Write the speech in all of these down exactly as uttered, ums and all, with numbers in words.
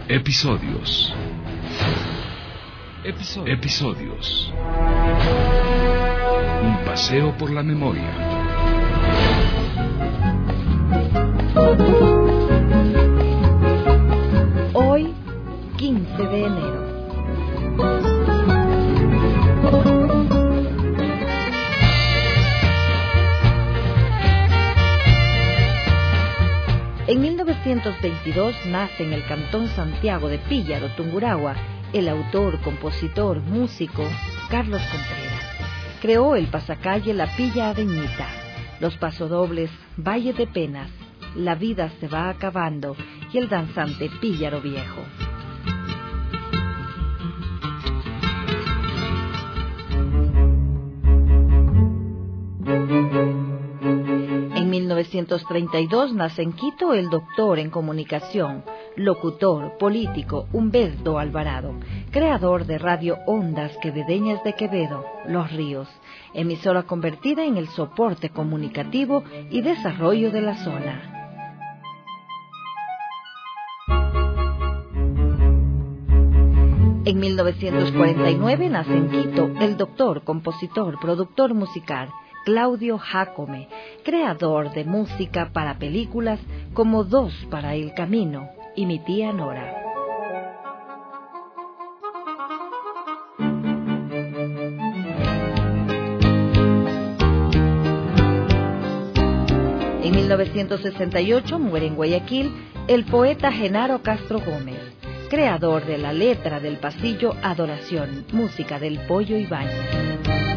Episodios. Episodios. Episodios. Un paseo por la memoria. Hoy, quince de enero. En mil novecientos veintidós nace en el cantón Santiago de Píllaro, Tungurahua, el autor, compositor, músico Carlos Contreras. Creó el pasacalle La Pilla Adeñita, los pasodobles Valle de Penas, La vida se va acabando y el danzante Píllaro Viejo. En mil novecientos treinta y dos nace en Quito el doctor en comunicación, locutor, político Humberto Alvarado, creador de Radio Ondas Quevedeñas de Quevedo, Los Ríos, emisora convertida en el soporte comunicativo y desarrollo de la zona. En mil novecientos cuarenta y nueve nace en Quito el doctor, compositor, productor musical Claudio Jácome, creador de música para películas como Dos para el Camino y Mi tía Nora. En mil novecientos sesenta y ocho muere en Guayaquil el poeta Genaro Castro Gómez, creador de la letra del pasillo Adoración, música del Pollo Ibáñez.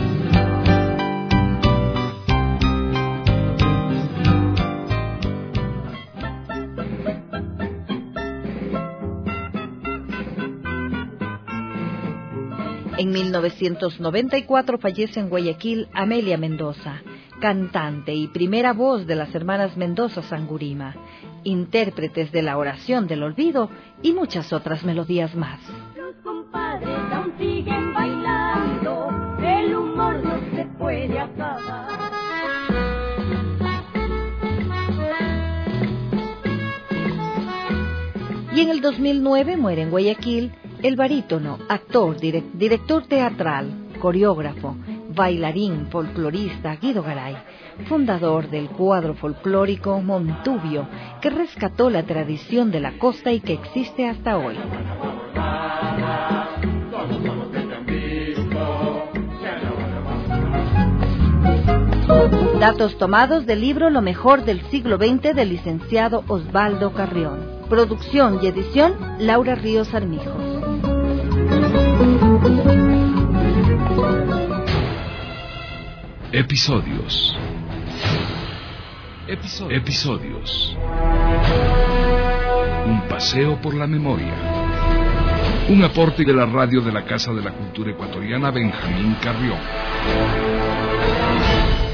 En mil novecientos noventa y cuatro fallece en Guayaquil Amelia Mendoza, cantante y primera voz de las hermanas Mendoza Sangurima, intérpretes de la Oración del Olvido y muchas otras melodías más. Los compadres aún siguen bailando, el humor no se puede acabar. Y en el dos mil nueve muere en Guayaquil el barítono, actor, direct, director teatral, coreógrafo, bailarín, folclorista Guido Garay, fundador del cuadro folclórico Montubio, que rescató la tradición de la costa y que existe hasta hoy. Datos tomados del libro Lo mejor del siglo veinte del licenciado Osvaldo Carrión. Producción y edición Laura Ríos Armijos. Episodios. Episodios. Episodios. Un paseo por la memoria. Un aporte de la radio de la Casa de la Cultura Ecuatoriana Benjamín Carrión.